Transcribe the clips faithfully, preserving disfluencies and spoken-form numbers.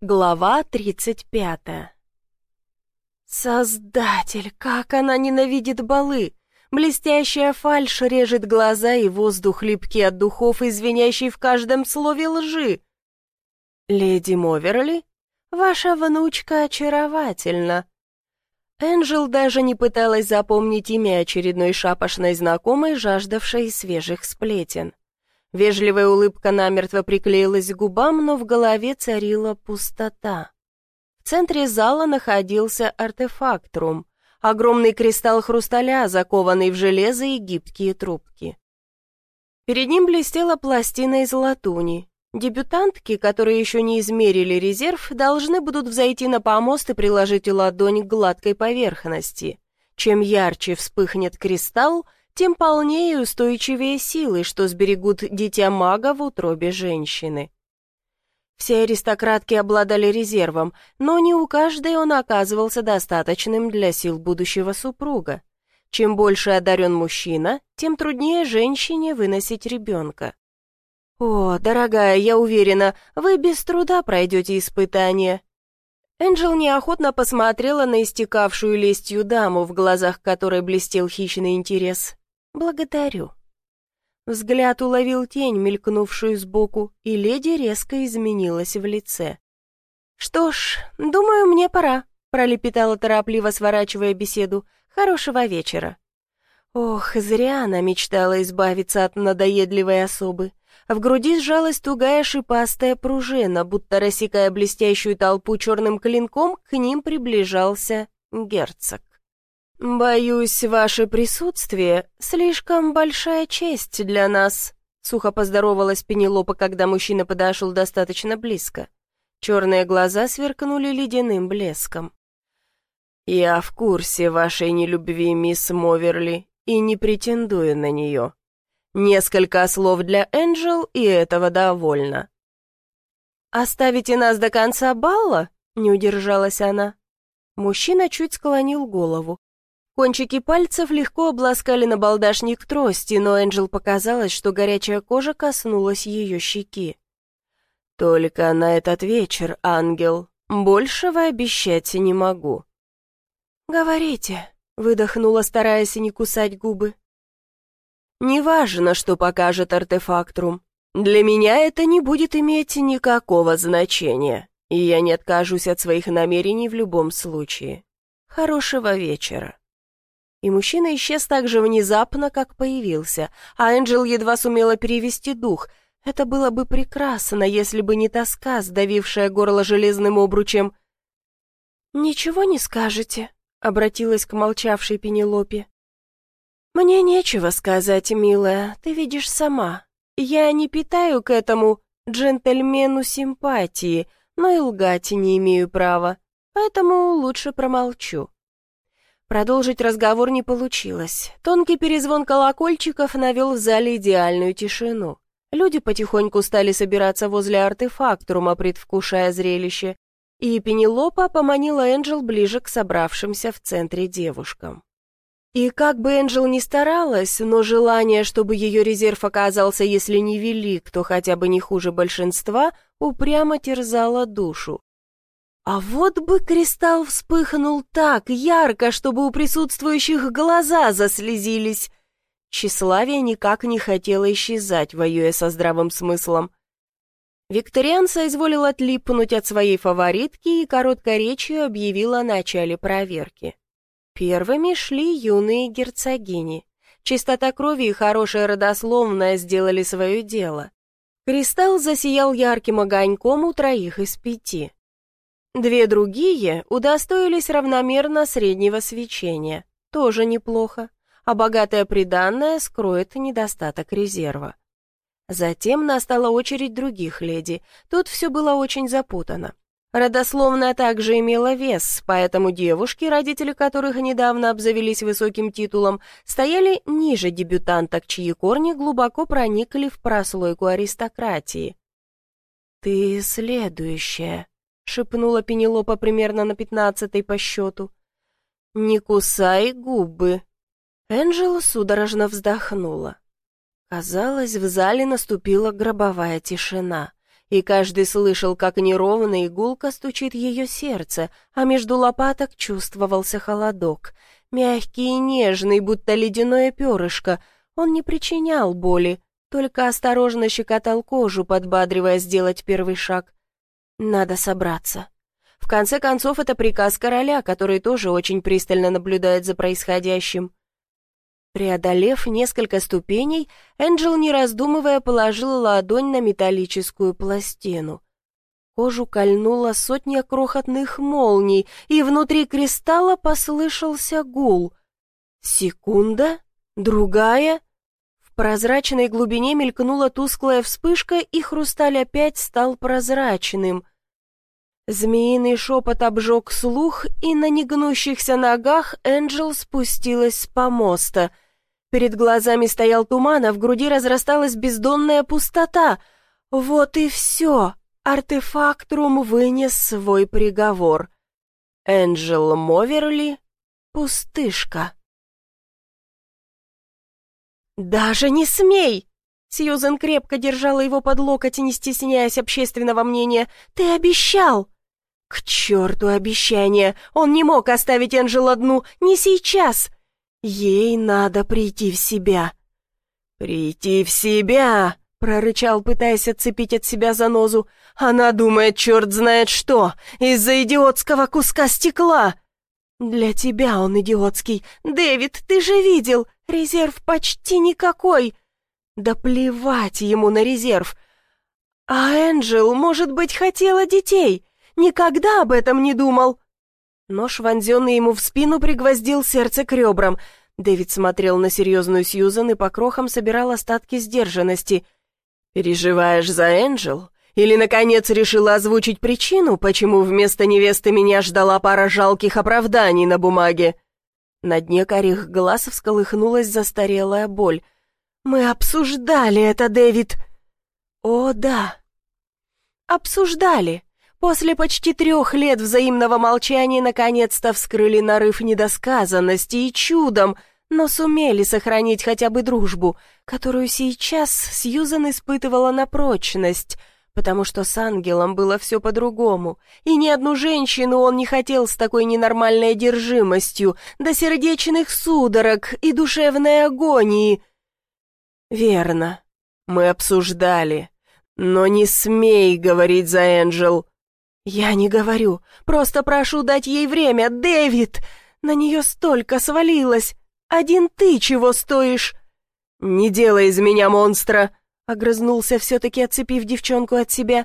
Глава тридцать пятая. Создатель, как она ненавидит балы! Блестящая фальшь режет глаза, и воздух липкий от духов, извиняющий в каждом слове лжи. «Леди Моверли, ваша внучка очаровательна». Энджел даже не пыталась запомнить имя очередной шапошной знакомой, жаждавшей свежих сплетен. Вежливая улыбка намертво приклеилась к губам, но в голове царила пустота. В центре зала находился артефактрум, огромный кристалл хрусталя, закованный в железо и гибкие трубки. Перед ним блестела пластина из латуни. Дебютантки, которые еще не измерили резерв, должны будут взойти на помост и приложить ладонь к гладкой поверхности. Чем ярче вспыхнет кристалл, тем полнее и устойчивее силы, что сберегут дитя мага в утробе женщины. Все аристократки обладали резервом, но не у каждой он оказывался достаточным для сил будущего супруга. Чем больше одарен мужчина, тем труднее женщине выносить ребенка. «О, дорогая, я уверена, вы без труда пройдете испытание». Энджел неохотно посмотрела на истекавшую лестью даму, в глазах которой блестел хищный интерес. «Благодарю». Взгляд уловил тень, мелькнувшую сбоку, и леди резко изменилась в лице. «Что ж, думаю, мне пора», — пролепетала торопливо, сворачивая беседу. «Хорошего вечера». Ох, зря она мечтала избавиться от надоедливой особы. В груди сжалась тугая шипастая пружина, будто рассекая блестящую толпу черным клинком, к ним приближался герцог. «Боюсь, ваше присутствие — слишком большая честь для нас», — сухо поздоровалась Пенелопа, когда мужчина подошел достаточно близко. Черные глаза сверкнули ледяным блеском. «Я в курсе вашей нелюбви, мисс Моверли, и не претендую на нее. Несколько слов для Энджел, и этого довольно». «Оставите нас до конца балла?» — не удержалась она. Мужчина чуть склонил голову. Кончики пальцев легко обласкали набалдашник трости, но Энджел показалось, что горячая кожа коснулась ее щеки. «Только на этот вечер, ангел. Большего обещать не могу». «Говорите», — выдохнула, стараясь не кусать губы. «Неважно, что покажет артефактрум. Для меня это не будет иметь никакого значения, и я не откажусь от своих намерений в любом случае. Хорошего вечера». И мужчина исчез так же внезапно, как появился, а Энджел едва сумела перевести дух. Это было бы прекрасно, если бы не тоска, сдавившая горло железным обручем. «Ничего не скажете?» — обратилась к молчавшей Пенелопе. «Мне нечего сказать, милая, ты видишь сама. Я не питаю к этому джентльмену симпатии, но и лгать не имею права, поэтому лучше промолчу». Продолжить разговор не получилось. Тонкий перезвон колокольчиков навел в зале идеальную тишину. Люди потихоньку стали собираться возле артефактрума, предвкушая зрелище, и Пенелопа поманила Энджел ближе к собравшимся в центре девушкам. И как бы Энджел ни старалась, но желание, чтобы ее резерв оказался, если не велик, то хотя бы не хуже большинства, упрямо терзало душу. А вот бы кристалл вспыхнул так ярко, чтобы у присутствующих глаза заслезились. Тщеславие никак не хотело исчезать, воюя со здравым смыслом. Викториан соизволил отлипнуть от своей фаворитки и короткой речью объявил о начале проверки. Первыми шли юные герцогини. Чистота крови и хорошая родословная сделали свое дело. Кристалл засиял ярким огоньком у троих из пяти. Две другие удостоились равномерно среднего свечения. Тоже неплохо, а богатое приданное скроет недостаток резерва. Затем настала очередь других леди. Тут все было очень запутано. Родословная также имела вес, поэтому девушки, родители которых недавно обзавелись высоким титулом, стояли ниже дебютанток, чьи корни глубоко проникли в прослойку аристократии. «Ты следующая», — шепнула Пенелопа примерно на пятнадцатой по счету. «Не кусай губы». Энджела судорожно вздохнула. Казалось, в зале наступила гробовая тишина. и каждый слышал, как неровно и гулко стучит ее сердце, а между лопаток чувствовался холодок. Мягкий и нежный, будто ледяное перышко. Он не причинял боли, только осторожно щекотал кожу, подбадривая сделать первый шаг. Надо собраться. В конце концов, это приказ короля, который тоже очень пристально наблюдает за происходящим. Преодолев несколько ступеней, Энджел, не раздумывая, положила ладонь на металлическую пластину. Кожу кольнула сотня крохотных молний, и внутри кристалла послышался гул. Секунда, другая. В прозрачной глубине мелькнула тусклая вспышка, и хрусталь опять стал прозрачным. Змеиный шепот обжег слух, и на негнущихся ногах Энджел спустилась с помоста. Перед глазами стоял туман, а в груди разрасталась бездонная пустота. Вот и все. Артефактрум вынес свой приговор. Энджел Моверли — пустышка. «Даже не смей!» Сьюзен крепко держала его под локоть, не стесняясь общественного мнения. «Ты обещал!» «К черту обещание! Он не мог оставить Энджел одну, не сейчас! Ей надо прийти в себя!» «Прийти в себя!» — прорычал, пытаясь отцепить от себя занозу. «Она думает, черт знает что, из-за идиотского куска стекла!» «Для тебя он идиотский. Дэвид, ты же видел, резерв почти никакой!» «Да плевать ему на резерв! А Энджел, может быть, хотела детей!» Никогда об этом не думал!» Нож, вонзенный ему в спину, пригвоздил сердце к ребрам. Дэвид смотрел на серьезную Сьюзан и по крохам собирал остатки сдержанности. «Переживаешь за Энджел? Или, наконец, решила озвучить причину, почему вместо невесты меня ждала пара жалких оправданий на бумаге?» На дне карих глаз всколыхнулась застарелая боль. «Мы обсуждали это, Дэвид!» «О, да!» «Обсуждали!» После почти трех лет взаимного молчания наконец-то вскрыли нарыв недосказанности и чудом, но сумели сохранить хотя бы дружбу, которую сейчас Сьюзан испытывала на прочность, потому что с ангелом было все по-другому, и ни одну женщину он не хотел с такой ненормальной одержимостью, до сердечных судорог и душевной агонии. «Верно, мы обсуждали, но не смей говорить за Энджел». «Я не говорю, просто прошу дать ей время, Дэвид! На нее столько свалилось! Один ты чего стоишь?» «Не делай из меня монстра!» — огрызнулся, все-таки отцепив девчонку от себя.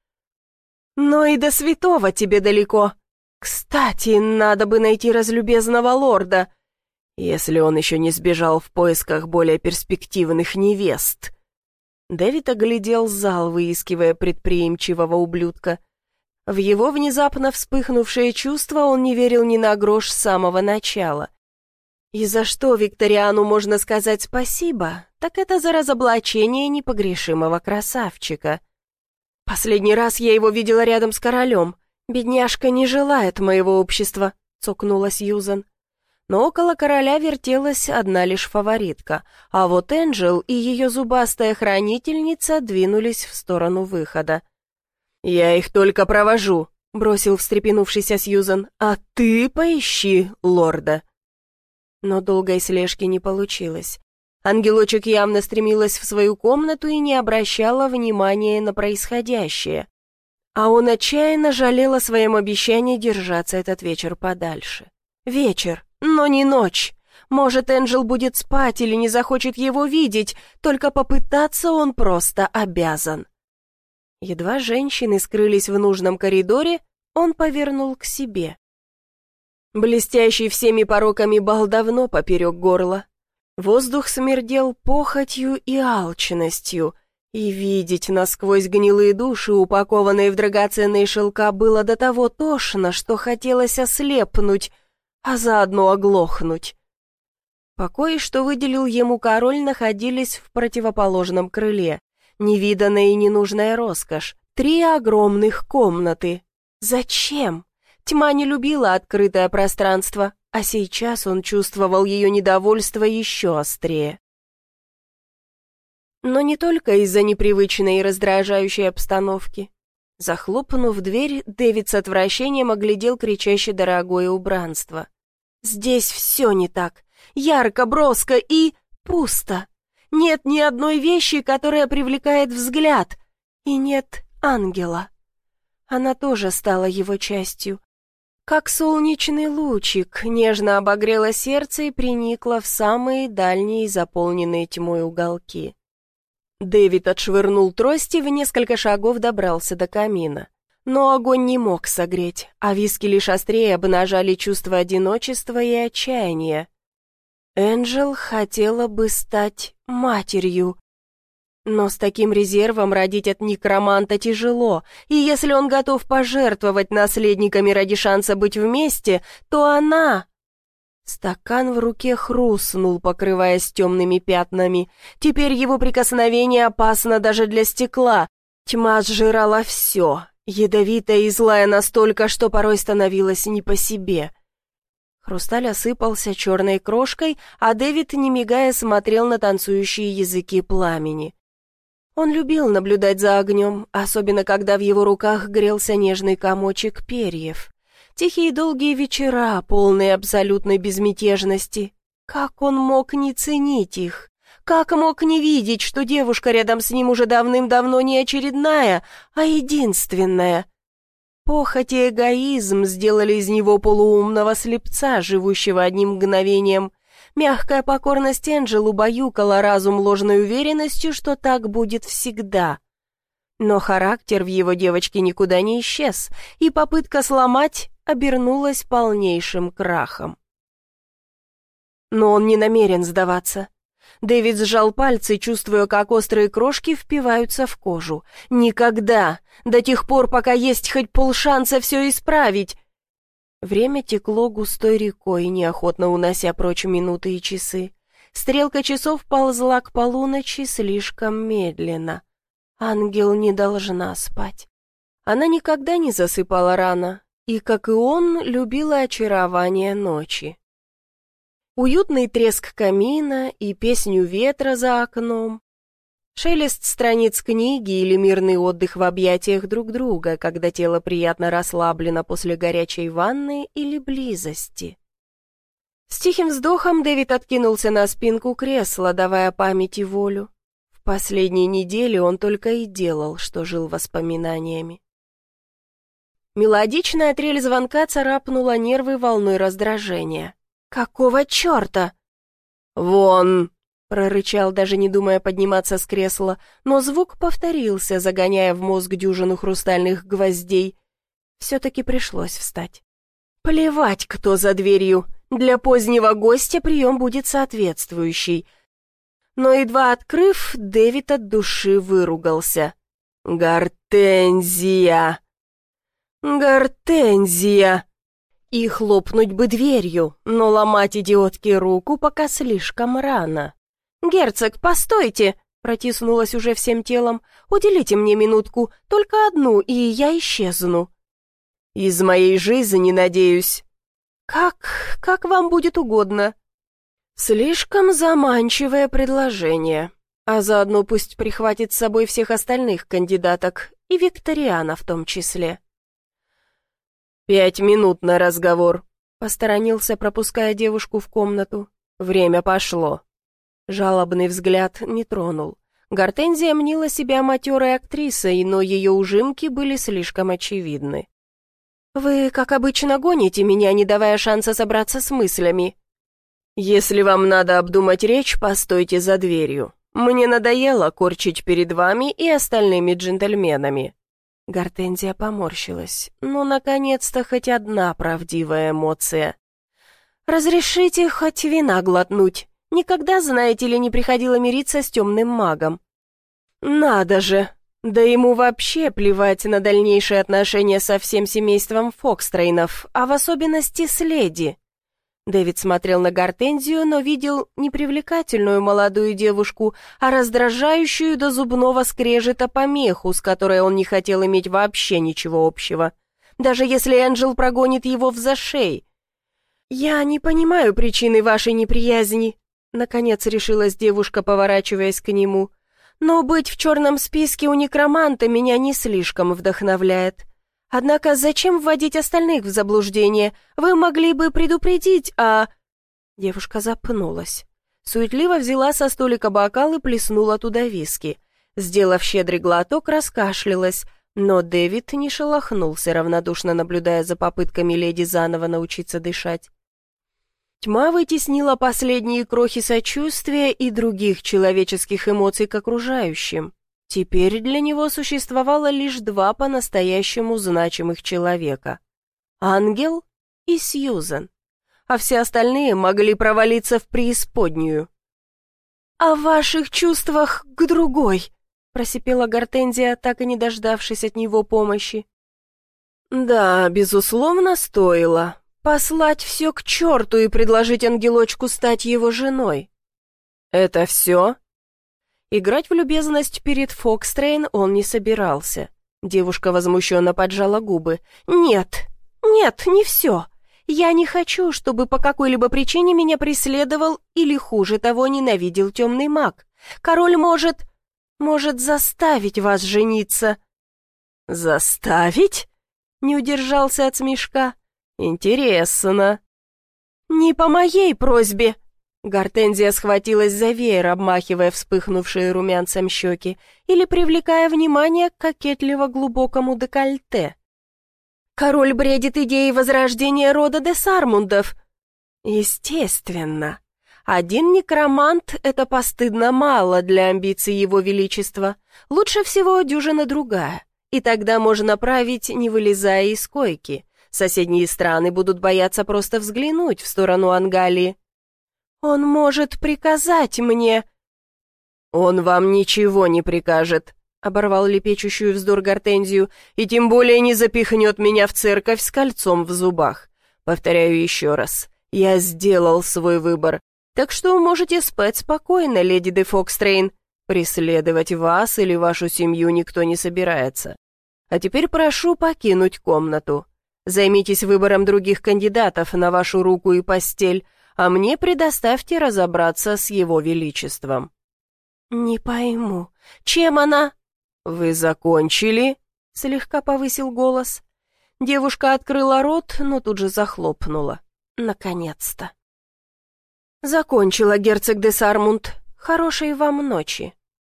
«Но и до святого тебе далеко. Кстати, надо бы найти разлюбезного лорда, если он еще не сбежал в поисках более перспективных невест». Дэвид оглядел зал, выискивая предприимчивого ублюдка. В его внезапно вспыхнувшее чувство он не верил ни на грош с самого начала. И за что Викториану можно сказать спасибо, так это за разоблачение непогрешимого красавчика. «Последний раз я его видела рядом с королем. Бедняжка не желает моего общества», — цокнула Сьюзан. Но около короля вертелась одна лишь фаворитка, а вот Энджел и ее зубастая хранительница двинулись в сторону выхода. «Я их только провожу», — бросил встрепенувшийся Сьюзан, «а ты поищи лорда». Но долгой слежки не получилось. Ангелочек явно стремилась в свою комнату и не обращала внимания на происходящее. А он отчаянно жалел о своем обещании держаться этот вечер подальше. Вечер, но не ночь. Может, Энджел будет спать или не захочет его видеть, только попытаться он просто обязан. Едва женщины скрылись в нужном коридоре, он повернул к себе. Блестящий всеми пороками бал давно поперек горла. Воздух смердел похотью и алчностью, и видеть насквозь гнилые души, упакованные в драгоценные шелка, было до того тошно, что хотелось ослепнуть, а заодно оглохнуть. Покои, что выделил ему король, находились в противоположном крыле. Невиданная и ненужная роскошь. Три огромных комнаты. Зачем? Тьма не любила открытое пространство, а сейчас он чувствовал ее недовольство еще острее. Но не только из-за непривычной и раздражающей обстановки. Захлопнув дверь, Дэвид с отвращением оглядел кричаще дорогое убранство. Здесь все не так. Ярко, броско и пусто. Нет ни одной вещи, которая привлекает взгляд. И нет ангела. Она тоже стала его частью. Как солнечный лучик, нежно обогрела сердце и приникла в самые дальние заполненные тьмой уголки. Дэвид отшвырнул трость и в несколько шагов добрался до камина. Но огонь не мог согреть, а виски лишь острее обнажали чувство одиночества и отчаяния. Энджел хотела бы стать матерью. Но с таким резервом родить от некроманта тяжело, и если он готов пожертвовать наследниками ради шанса быть вместе, то она... Стакан в руке хрустнул, покрываясь темными пятнами. Теперь его прикосновение опасно даже для стекла. Тьма сжирала все, ядовитая и злая настолько, что порой становилась не по себе. Хрусталь осыпался черной крошкой, а Дэвид, не мигая, смотрел на танцующие языки пламени. Он любил наблюдать за огнем, особенно когда в его руках грелся нежный комочек перьев. Тихие долгие вечера, полные абсолютной безмятежности. Как он мог не ценить их? Как мог не видеть, что девушка рядом с ним уже давным-давно не очередная, а единственная? Похоть и эгоизм сделали из него полуумного слепца, живущего одним мгновением. Мягкая покорность Энджел убаюкала разум ложной уверенностью, что так будет всегда. Но характер в его девочке никуда не исчез, и попытка сломать обернулась полнейшим крахом. Но он не намерен сдаваться. Дэвид сжал пальцы, чувствуя, как острые крошки впиваются в кожу. Никогда, до тех пор, пока есть хоть полшанса все исправить. Время текло густой рекой, неохотно унося прочь минуты и часы. Стрелка часов ползла к полуночи слишком медленно. Ангел не должна спать. Она никогда не засыпала рано, и, как и он, любила очарование ночи. Уютный треск камина и песню ветра за окном, шелест страниц книги или мирный отдых в объятиях друг друга, когда тело приятно расслаблено после горячей ванны или близости. С тихим вздохом Дэвид откинулся на спинку кресла, давая памяти волю. В последние недели он только и делал, что жил воспоминаниями. Мелодичная трель звонка царапнула нервы волной раздражения. «Какого черта?» «Вон!» — прорычал, даже не думая подниматься с кресла, но звук повторился, загоняя в мозг дюжину хрустальных гвоздей. Все-таки пришлось встать. Плевать, кто за дверью. Для позднего гостя прием будет соответствующий. Но, едва открыв, Дэвид от души выругался. «Гортензия! Гортензия!» И хлопнуть бы дверью, но ломать идиотке руку пока слишком рано. «Герцог, постойте!» — протиснулась уже всем телом. «Уделите мне минутку, только одну, и я исчезну». «Из моей жизни, надеюсь». «Как... как вам будет угодно». Слишком заманчивое предложение. А заодно пусть прихватит с собой всех остальных кандидаток, и Викториана в том числе. «Пять минут на разговор», — посторонился, пропуская девушку в комнату. «Время пошло». Жалобный взгляд не тронул. Гортензия мнила себя матерой актрисой, но ее ужимки были слишком очевидны. «Вы, как обычно, гоните меня, не давая шанса собраться с мыслями». «Если вам надо обдумать речь, постойте за дверью. Мне надоело корчить перед вами и остальными джентльменами». Гортензия поморщилась. «Ну, наконец-то, хоть одна правдивая эмоция». «Разрешите хоть вина глотнуть. Никогда, знаете ли, не приходило мириться с темным магом». «Надо же! Да ему вообще плевать на дальнейшие отношения со всем семейством Фокстрейнов, а в особенности с леди». Дэвид смотрел на Гортензию, но видел не привлекательную молодую девушку, а раздражающую до зубного скрежета помеху, с которой он не хотел иметь вообще ничего общего, даже если Энджел прогонит его в зашей. «Я не понимаю причины вашей неприязни», — наконец решилась девушка, поворачиваясь к нему. Но быть в черном списке у некроманта меня не слишком вдохновляет. Однако зачем вводить остальных в заблуждение? Вы могли бы предупредить, а...» Девушка запнулась. Суетливо взяла со столика бокал и плеснула туда виски. Сделав щедрый глоток, раскашлялась, но Дэвид не шелохнулся, равнодушно наблюдая за попытками леди заново научиться дышать. Тьма вытеснила последние крохи сочувствия и других человеческих эмоций к окружающим. Теперь для него существовало лишь два по-настоящему значимых человека — Ангел и Сьюзан, а все остальные могли провалиться в преисподнюю. «О ваших чувствах к другой», — просипела Гортензия, так и не дождавшись от него помощи. «Да, безусловно, стоило. Послать все к черту и предложить ангелочку стать его женой. Это все?» Играть в любезность перед Фокстрейн он не собирался. Девушка возмущенно поджала губы. «Нет, нет, не все. Я не хочу, чтобы по какой-либо причине меня преследовал или, хуже того, ненавидел темный маг. Король может... может заставить вас жениться». «Заставить?» — не удержался от смешка. «Интересно». «Не по моей просьбе». Гортензия схватилась за веер, обмахивая вспыхнувшие румянцем щеки, или привлекая внимание к кокетливо глубокому декольте. «Король бредит идеей возрождения рода де Сармундов». «Естественно. Один некромант — это постыдно мало для амбиций его величества. Лучше всего дюжина другая, и тогда можно править, не вылезая из койки. Соседние страны будут бояться просто взглянуть в сторону Ангалии. Он может приказать мне...» «Он вам ничего не прикажет», — оборвал лепечущую вздор Гортензию, «и тем более не запихнет меня в церковь с кольцом в зубах. Повторяю еще раз, я сделал свой выбор, так что можете спать спокойно, леди де Фокстрейн. Преследовать вас или вашу семью никто не собирается. А теперь прошу покинуть комнату. Займитесь выбором других кандидатов на вашу руку и постель, а мне предоставьте разобраться с его величеством». «Не пойму, чем она...» «Вы закончили?» — слегка повысил голос. Девушка открыла рот, но тут же захлопнула. Наконец-то. «Закончила, герцог де Сармунд. Хорошей вам ночи».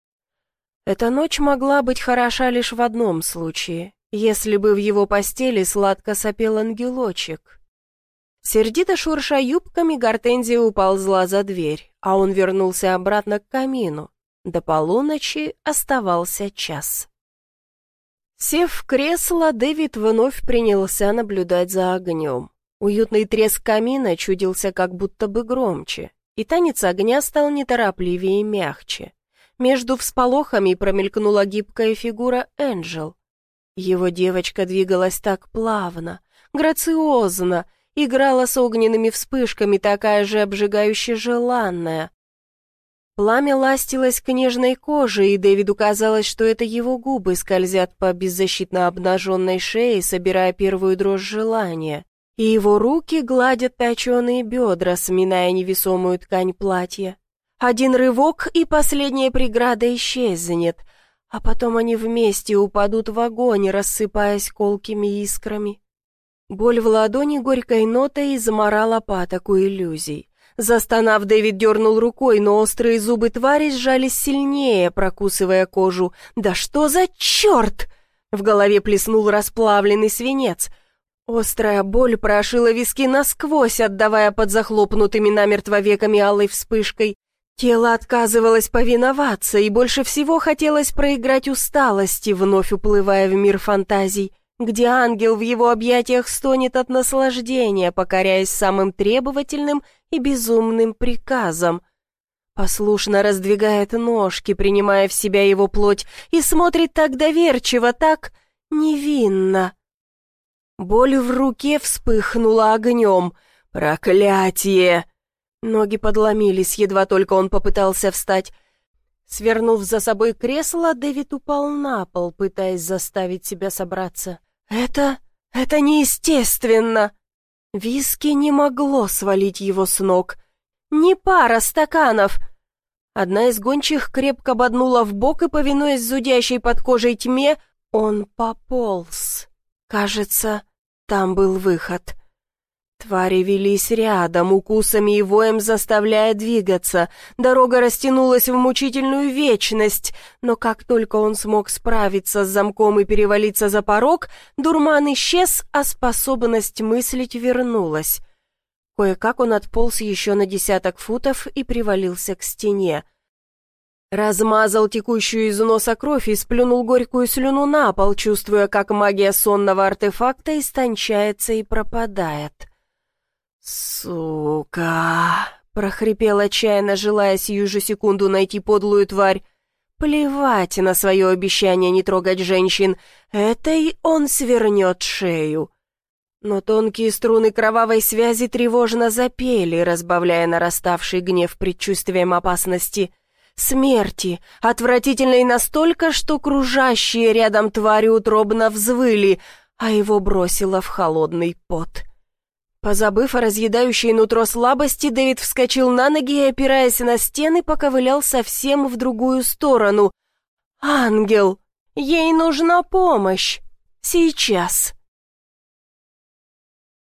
Эта ночь могла быть хороша лишь в одном случае, если бы в его постели сладко сопел ангелочек. Сердито шурша юбками, Гортензия уползла за дверь, а он вернулся обратно к камину. До полуночи оставался час. Сев в кресло, Дэвид вновь принялся наблюдать за огнем. Уютный треск камина чудился как будто бы громче, и танец огня стал неторопливее и мягче. Между всполохами промелькнула гибкая фигура Энджел. Его девочка двигалась так плавно, грациозно, играла с огненными вспышками, такая же обжигающе желанная. Пламя ластилось к нежной коже, и Дэвиду казалось, что это его губы скользят по беззащитно обнаженной шее, собирая первую дрожь желания, и его руки гладят точеные бедра, сминая невесомую ткань платья. Один рывок, и последняя преграда исчезнет, а потом они вместе упадут в огонь, рассыпаясь колкими искрами. Боль в ладони горькой нотой заморала патоку иллюзий. Застонав, Дэвид дернул рукой, но острые зубы твари сжались сильнее, прокусывая кожу. «Да что за черт!» В голове плеснул расплавленный свинец. Острая боль прошила виски насквозь, отдавая под захлопнутыми намертво веками алой вспышкой. Тело отказывалось повиноваться, и больше всего хотелось проиграть усталости, вновь уплывая в мир фантазий, где ангел в его объятиях стонет от наслаждения, покоряясь самым требовательным и безумным приказам. Послушно раздвигает ножки, принимая в себя его плоть, и смотрит так доверчиво, так невинно. Боль в руке вспыхнула огнем. «Проклятие!» Ноги подломились, едва только он попытался встать. Свернув за собой кресло, Дэвид упал на пол, пытаясь заставить себя собраться. «Это... это неестественно!» Виски не могло свалить его с ног. «Не пара стаканов!» Одна из гончих крепко боднула в бок, и, повинуясь зудящей под кожей тьме, он пополз. Кажется, там был выход. Твари велись рядом, укусами и воем заставляя двигаться. Дорога растянулась в мучительную вечность, но как только он смог справиться с замком и перевалиться за порог, дурман исчез, а способность мыслить вернулась. Кое-как он отполз еще на десяток футов и привалился к стене. Размазал текущую из носа кровь и сплюнул горькую слюну на пол, чувствуя, как магия сонного артефакта истончается и пропадает. «Сука!» — прохрипел отчаянно, желая сию же секунду найти подлую тварь. «Плевать на свое обещание не трогать женщин, этой он свернет шею». Но тонкие струны кровавой связи тревожно запели, разбавляя нараставший гнев предчувствием опасности. Смерти, отвратительной настолько, что кружащие рядом твари утробно взвыли, а его бросило в холодный пот. Позабыв о разъедающей нутро слабости, Дэвид вскочил на ноги и, опираясь на стены, поковылял совсем в другую сторону. «Ангел! Ей нужна помощь! Сейчас!»